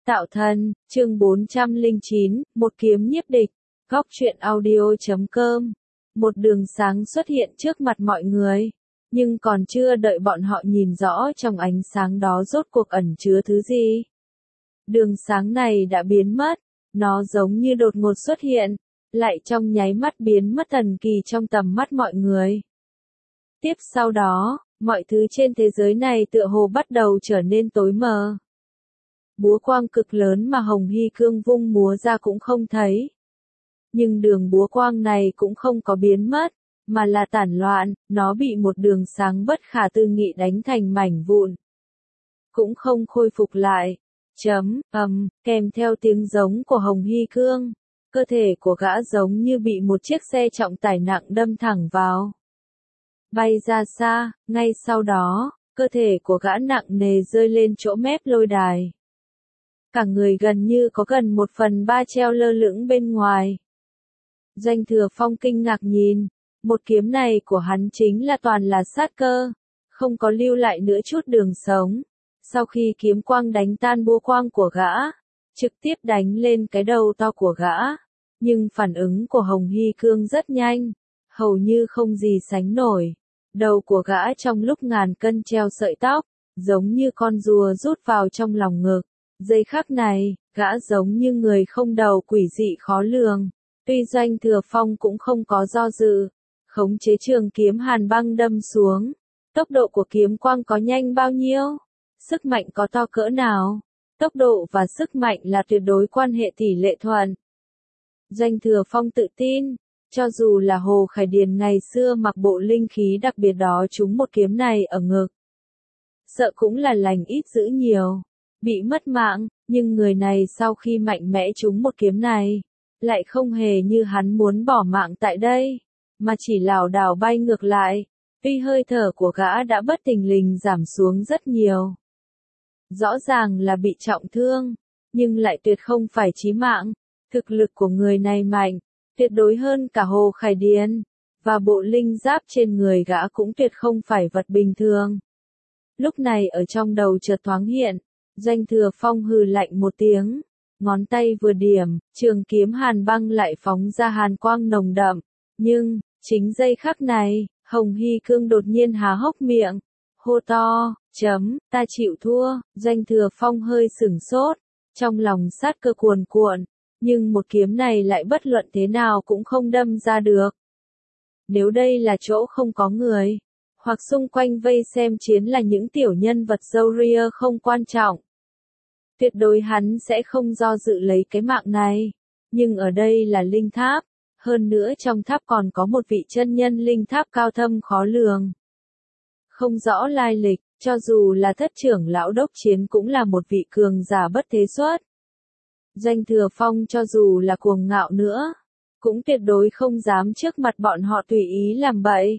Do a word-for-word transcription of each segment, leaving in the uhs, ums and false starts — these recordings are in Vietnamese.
Tạo thân, chương bốn trăm lẻ chín, một kiếm nhiếp địch, góc truyện audio.com. Một đường sáng xuất hiện trước mặt mọi người, nhưng còn chưa đợi bọn họ nhìn rõ trong ánh sáng đó rốt cuộc ẩn chứa thứ gì. Đường sáng này đã biến mất, nó giống như đột ngột xuất hiện, lại trong nháy mắt biến mất thần kỳ trong tầm mắt mọi người. Tiếp sau đó, mọi thứ trên thế giới này tựa hồ bắt đầu trở nên tối mờ. Búa quang cực lớn mà Hồng Hy Cương vung múa ra cũng không thấy. Nhưng đường búa quang này cũng không có biến mất, mà là tản loạn, nó bị một đường sáng bất khả tư nghị đánh thành mảnh vụn. Cũng không khôi phục lại. Chấm, ầm, kèm theo tiếng giống của Hồng Hy Cương, cơ thể của gã giống như bị một chiếc xe trọng tải nặng đâm thẳng vào. Bay ra xa, ngay sau đó, cơ thể của gã nặng nề rơi lên chỗ mép lôi đài. Cả người gần như có gần một phần ba treo lơ lửng bên ngoài. Doanh Thừa Phong kinh ngạc nhìn, một kiếm này của hắn chính là toàn là sát cơ, không có lưu lại nữa chút đường sống. Sau khi kiếm quang đánh tan búa quang của gã, trực tiếp đánh lên cái đầu to của gã, nhưng phản ứng của Hồng Hy Cương rất nhanh, hầu như không gì sánh nổi. Đầu của gã trong lúc ngàn cân treo sợi tóc, giống như con rùa rút vào trong lòng ngực. Giây khắc này, gã giống như người không đầu quỷ dị khó lường. Tuy Doanh Thừa Phong cũng không có do dự, khống chế trường kiếm hàn băng đâm xuống. Tốc độ của kiếm quang có nhanh bao nhiêu? Sức mạnh có to cỡ nào? Tốc độ và sức mạnh là tuyệt đối quan hệ tỷ lệ thuận. Doanh Thừa Phong tự tin, cho dù là Hồ Khải Điền ngày xưa mặc bộ linh khí đặc biệt đó trúng một kiếm này ở ngực, sợ cũng là lành ít dữ nhiều, bị mất mạng, nhưng người này sau khi mạnh mẽ trúng một kiếm này, lại không hề như hắn muốn bỏ mạng tại đây, mà chỉ lảo đảo bay ngược lại, tuy hơi thở của gã đã bất thình lình giảm xuống rất nhiều. Rõ ràng là bị trọng thương, nhưng lại tuyệt không phải chí mạng, thực lực của người này mạnh, tuyệt đối hơn cả Hồ Khải Điền, và bộ linh giáp trên người gã cũng tuyệt không phải vật bình thường. Lúc này ở trong đầu chợt thoáng hiện, Doanh Thừa Phong hừ lạnh một tiếng, ngón tay vừa điểm, trường kiếm hàn băng lại phóng ra hàn quang nồng đậm, nhưng, chính giây khắc này, Hồng Hy Cương đột nhiên há hốc miệng, hô to, chấm, ta chịu thua. Doanh Thừa Phong hơi sửng sốt, trong lòng sát cơ cuồn cuộn, nhưng một kiếm này lại bất luận thế nào cũng không đâm ra được. Nếu đây là chỗ không có người, hoặc xung quanh vây xem chiến là những tiểu nhân vật râu ria không quan trọng, tuyệt đối hắn sẽ không do dự lấy cái mạng này. Nhưng ở đây là linh tháp, hơn nữa trong tháp còn có một vị chân nhân linh tháp cao thâm khó lường. Không rõ lai lịch, cho dù là thất trưởng lão đốc chiến cũng là một vị cường giả bất thế xuất. Doanh Thừa Phong cho dù là cuồng ngạo nữa, cũng tuyệt đối không dám trước mặt bọn họ tùy ý làm bậy.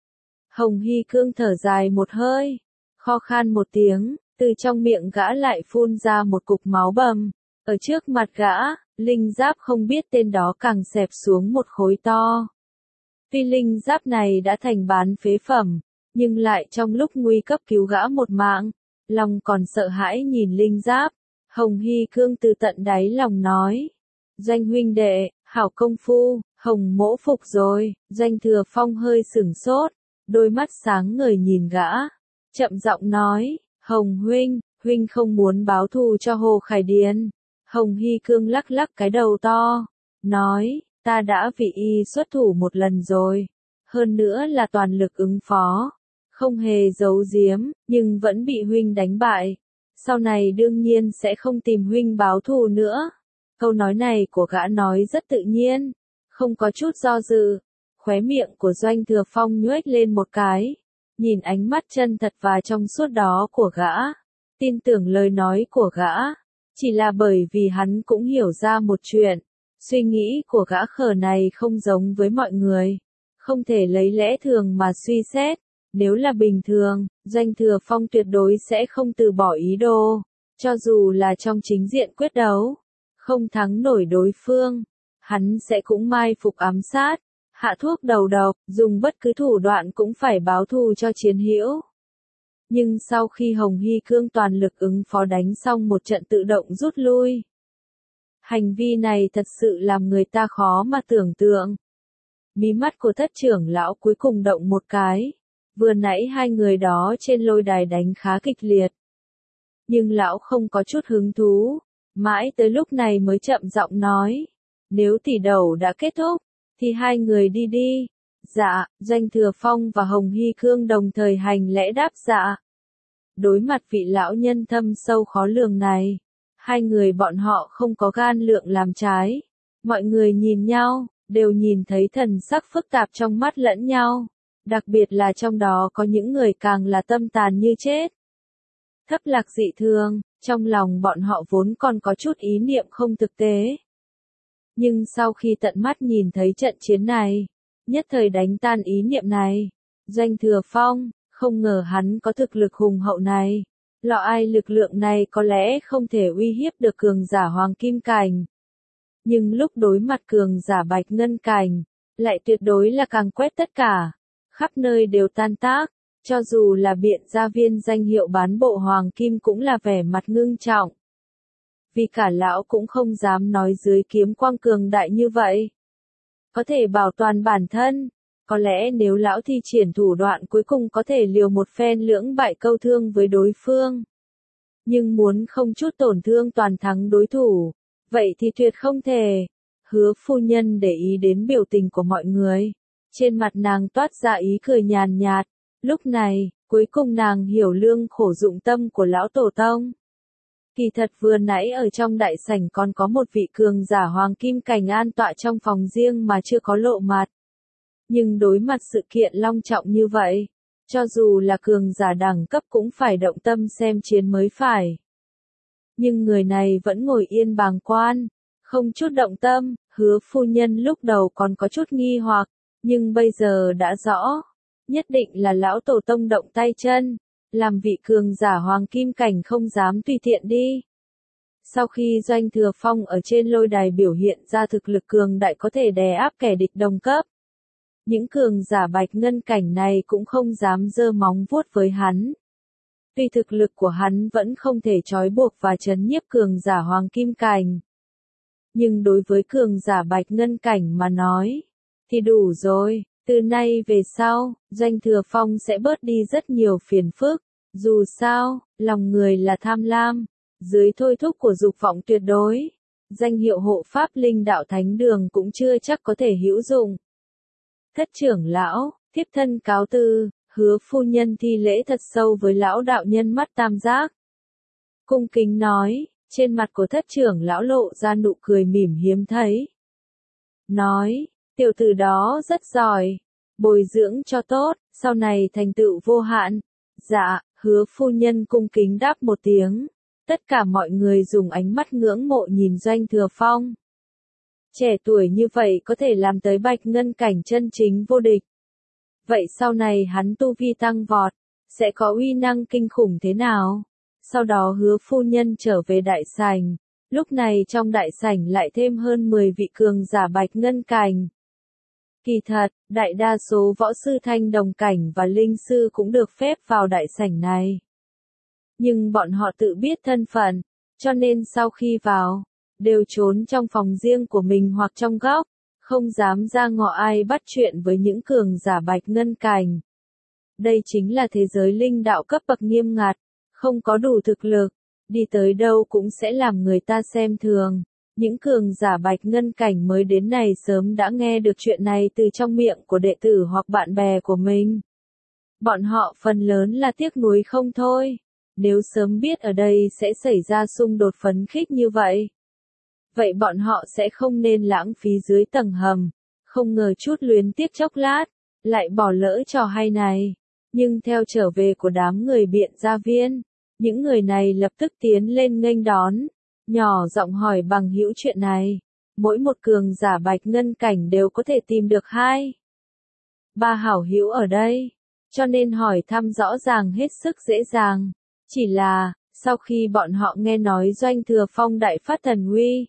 Hồng Hy Cương thở dài một hơi, kho khan một tiếng, từ trong miệng gã lại phun ra một cục máu bầm. Ở trước mặt gã, linh giáp không biết tên đó càng xẹp xuống một khối to. Tuy linh giáp này đã thành bán phế phẩm, nhưng lại trong lúc nguy cấp cứu gã một mạng, lòng còn sợ hãi nhìn linh giáp. Hồng Hy Cương từ tận đáy lòng nói, Doanh huynh đệ, hảo công phu, Hồng mỗ phục rồi. Doanh Thừa Phong hơi sửng sốt, đôi mắt sáng ngời nhìn gã, chậm giọng nói, Hồng huynh, huynh không muốn báo thù cho Hồ Khải Điền. Hồng Hy Cương lắc lắc cái đầu to, nói, ta đã vì y xuất thủ một lần rồi, hơn nữa là toàn lực ứng phó, không hề giấu giếm, nhưng vẫn bị huynh đánh bại. Sau này đương nhiên sẽ không tìm huynh báo thù nữa. Câu nói này của gã nói rất tự nhiên, không có chút do dự. Khóe miệng của Doanh Thừa Phong nhoếch lên một cái, nhìn ánh mắt chân thật và trong suốt đó của gã, tin tưởng lời nói của gã, chỉ là bởi vì hắn cũng hiểu ra một chuyện, suy nghĩ của gã khờ này không giống với mọi người, không thể lấy lẽ thường mà suy xét. Nếu là bình thường, Doanh Thừa Phong tuyệt đối sẽ không từ bỏ ý đồ, cho dù là trong chính diện quyết đấu, không thắng nổi đối phương, hắn sẽ cũng mai phục ám sát, hạ thuốc đầu độc, dùng bất cứ thủ đoạn cũng phải báo thù cho chiến hữu. Nhưng sau khi Hồng Hy Cương toàn lực ứng phó đánh xong một trận tự động rút lui. Hành vi này thật sự làm người ta khó mà tưởng tượng. Mí mắt của thất trưởng lão cuối cùng động một cái. Vừa nãy hai người đó trên lôi đài đánh khá kịch liệt. Nhưng lão không có chút hứng thú. Mãi tới lúc này mới chậm giọng nói. Nếu tỷ đấu đã kết thúc, thì hai người đi đi. Dạ, Doanh Thừa Phong và Hồng Hy Cương đồng thời hành lễ đáp dạ. Đối mặt vị lão nhân thâm sâu khó lường này, hai người bọn họ không có gan lượng làm trái. Mọi người nhìn nhau, đều nhìn thấy thần sắc phức tạp trong mắt lẫn nhau. Đặc biệt là trong đó có những người càng là tâm tàn như chết. Thấp lạc dị thường, trong lòng bọn họ vốn còn có chút ý niệm không thực tế. Nhưng sau khi tận mắt nhìn thấy trận chiến này, nhất thời đánh tan ý niệm này. Doanh Thừa Phong, không ngờ hắn có thực lực hùng hậu này. Lọ ai lực lượng này có lẽ không thể uy hiếp được cường giả hoàng kim cảnh. Nhưng lúc đối mặt cường giả bạch ngân cảnh, lại tuyệt đối là càng quét tất cả. Khắp nơi đều tan tác, cho dù là biện gia viên danh hiệu bán bộ hoàng kim cũng là vẻ mặt ngưng trọng. Vì cả lão cũng không dám nói dưới kiếm quang cường đại như vậy. Có thể bảo toàn bản thân, có lẽ nếu lão thi triển thủ đoạn cuối cùng có thể liều một phen lưỡng bại câu thương với đối phương. Nhưng muốn không chút tổn thương toàn thắng đối thủ, vậy thì tuyệt không thể. Hứa phu nhân để ý đến biểu tình của mọi người. Trên mặt nàng toát ra ý cười nhàn nhạt. Lúc này, cuối cùng nàng hiểu lương khổ dụng tâm của lão tổ tông. Kỳ thật vừa nãy ở trong đại sảnh còn có một vị cường giả hoàng kim cảnh an tọa trong phòng riêng mà chưa có lộ mặt. Nhưng đối mặt sự kiện long trọng như vậy, cho dù là cường giả đẳng cấp cũng phải động tâm xem chiến mới phải. Nhưng người này vẫn ngồi yên bàng quan, không chút động tâm. Hứa phu nhân lúc đầu còn có chút nghi hoặc, nhưng bây giờ đã rõ. Nhất định là lão tổ tông động tay chân, làm vị cường giả hoàng kim cảnh không dám tùy tiện đi. Sau khi Doanh Thừa Phong ở trên lôi đài biểu hiện ra thực lực cường đại có thể đè áp kẻ địch đồng cấp. Những cường giả bạch ngân cảnh này cũng không dám giơ móng vuốt với hắn. Tuy thực lực của hắn vẫn không thể trói buộc và trấn nhiếp cường giả hoàng kim cảnh. Nhưng đối với cường giả bạch ngân cảnh mà nói, thì đủ rồi. Từ nay về sau, Doanh Thừa Phong sẽ bớt đi rất nhiều phiền phức. Dù sao, lòng người là tham lam, dưới thôi thúc của dục vọng tuyệt đối, danh hiệu hộ pháp linh đạo thánh đường cũng chưa chắc có thể hữu dụng. Thất trưởng lão, thiếp thân cáo từ. Hứa phu nhân thi lễ thật sâu với lão đạo nhân mắt tam giác. Cung kính nói, trên mặt của thất trưởng lão lộ ra nụ cười mỉm hiếm thấy. Nói, tiểu tử đó rất giỏi, bồi dưỡng cho tốt, sau này thành tựu vô hạn. Dạ, hứa phu nhân cung kính đáp một tiếng. Tất cả mọi người dùng ánh mắt ngưỡng mộ nhìn Doanh Thừa Phong. Trẻ tuổi như vậy có thể làm tới bạch ngân cảnh chân chính vô địch. Vậy sau này hắn tu vi tăng vọt, sẽ có uy năng kinh khủng thế nào? Sau đó hứa phu nhân trở về đại sảnh. Lúc này trong đại sảnh lại thêm hơn mười vị cường giả bạch ngân cảnh. Kỳ thật, đại đa số võ sư thanh đồng cảnh và linh sư cũng được phép vào đại sảnh này. Nhưng bọn họ tự biết thân phận, cho nên sau khi vào, đều trốn trong phòng riêng của mình hoặc trong góc, không dám ra ngọ ai bắt chuyện với những cường giả bạch ngân cảnh. Đây chính là thế giới linh đạo cấp bậc nghiêm ngặt, không có đủ thực lực, đi tới đâu cũng sẽ làm người ta xem thường. Những cường giả bạch ngân cảnh mới đến này sớm đã nghe được chuyện này từ trong miệng của đệ tử hoặc bạn bè của mình. Bọn họ phần lớn là tiếc nuối không thôi. Nếu sớm biết ở đây sẽ xảy ra xung đột phấn khích như vậy, vậy bọn họ sẽ không nên lãng phí dưới tầng hầm. Không ngờ chút luyến tiếc chốc lát, lại bỏ lỡ trò hay này. Nhưng theo trở về của đám người biện gia viên, những người này lập tức tiến lên nghênh đón, nhỏ giọng hỏi bằng hữu chuyện này. Mỗi một cường giả bạch ngân cảnh đều có thể tìm được hai, ba hảo hữu ở đây, cho nên hỏi thăm rõ ràng hết sức dễ dàng. Chỉ là, sau khi bọn họ nghe nói Doanh Thừa Phong đại phát thần uy,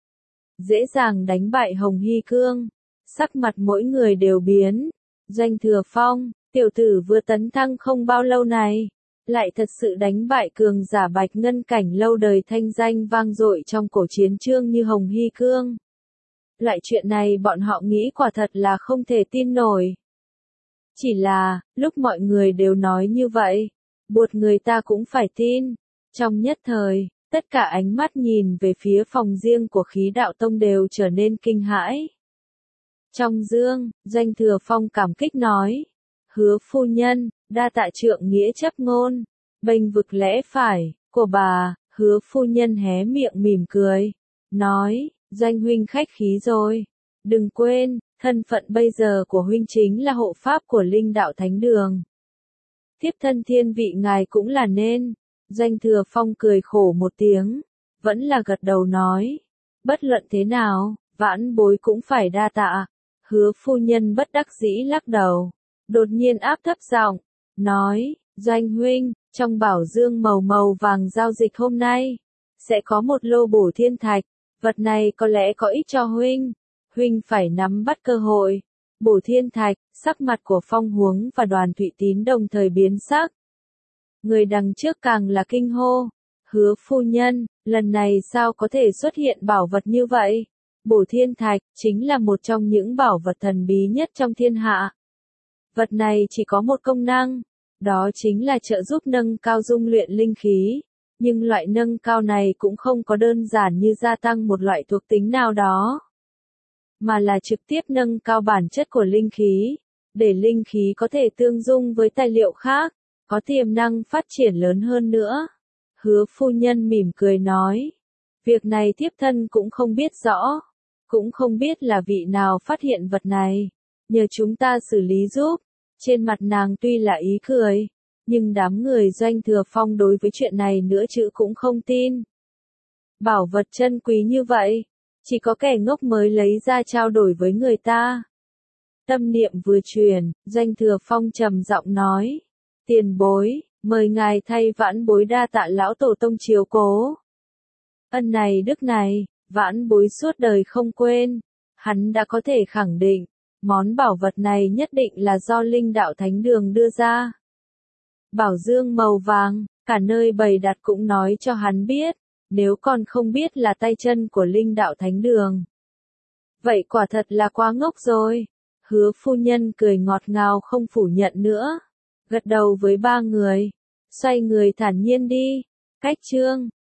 dễ dàng đánh bại Hồng Hy Cương, sắc mặt mỗi người đều biến. Doanh Thừa Phong, tiểu tử vừa tấn thăng không bao lâu này, lại thật sự đánh bại cường giả Bạch Ngân cảnh lâu đời thanh danh vang dội trong cổ chiến chương như Hồng Hy Cương. Loại chuyện này bọn họ nghĩ quả thật là không thể tin nổi. Chỉ là, lúc mọi người đều nói như vậy, buộc người ta cũng phải tin. Trong nhất thời, tất cả ánh mắt nhìn về phía phòng riêng của Khí Đạo Tông đều trở nên kinh hãi. Trong dương, Doanh Thừa Phong cảm kích nói, Hứa phu nhân, đa tạ trượng nghĩa chấp ngôn, bênh vực lẽ phải, của bà. Hứa phu nhân hé miệng mỉm cười, nói, Doanh huynh khách khí rồi. Đừng quên, thân phận bây giờ của huynh chính là hộ pháp của Linh Đạo Thánh Đường. Thiếp thân thiên vị ngài cũng là nên. Doanh Thừa Phong cười khổ một tiếng, vẫn là gật đầu nói, bất luận thế nào, vãn bối cũng phải đa tạ. Hứa phu nhân bất đắc dĩ lắc đầu, đột nhiên áp thấp giọng, nói, Doanh huynh, trong bảo dương màu màu vàng giao dịch hôm nay, sẽ có một lô bổ thiên thạch, vật này có lẽ có ích cho huynh, huynh phải nắm bắt cơ hội. Bổ thiên thạch, sắc mặt của Phong Huống và Đoàn Thụy Tín đồng thời biến sắc. Người đằng trước càng là kinh hô, Hứa phu nhân, lần này sao có thể xuất hiện bảo vật như vậy? Bổ thiên thạch, chính là một trong những bảo vật thần bí nhất trong thiên hạ. Vật này chỉ có một công năng, đó chính là trợ giúp nâng cao dung luyện linh khí, nhưng loại nâng cao này cũng không có đơn giản như gia tăng một loại thuộc tính nào đó, mà là trực tiếp nâng cao bản chất của linh khí, để linh khí có thể tương dung với tài liệu khác, có tiềm năng phát triển lớn hơn nữa. Hứa phu nhân mỉm cười nói, việc này thiếp thân cũng không biết rõ, cũng không biết là vị nào phát hiện vật này, nhờ chúng ta xử lý giúp. Trên mặt nàng tuy là ý cười, nhưng đám người Doanh Thừa Phong đối với chuyện này nữa chứ cũng không tin. Bảo vật chân quý như vậy, chỉ có kẻ ngốc mới lấy ra trao đổi với người ta. Tâm niệm vừa truyền, Doanh Thừa Phong trầm giọng nói, tiền bối, mời ngài thay vãn bối đa tạ lão tổ tông chiếu cố. Ân này đức này, vãn bối suốt đời không quên. Hắn đã có thể khẳng định, món bảo vật này nhất định là do Linh Đạo Thánh Đường đưa ra. Bảo dương màu vàng, cả nơi bày đặt cũng nói cho hắn biết, nếu còn không biết là tay chân của Linh Đạo Thánh Đường. Vậy quả thật là quá ngốc rồi. Hứa phu nhân cười ngọt ngào không phủ nhận nữa, gật đầu với ba người, xoay người thản nhiên đi. Cách chương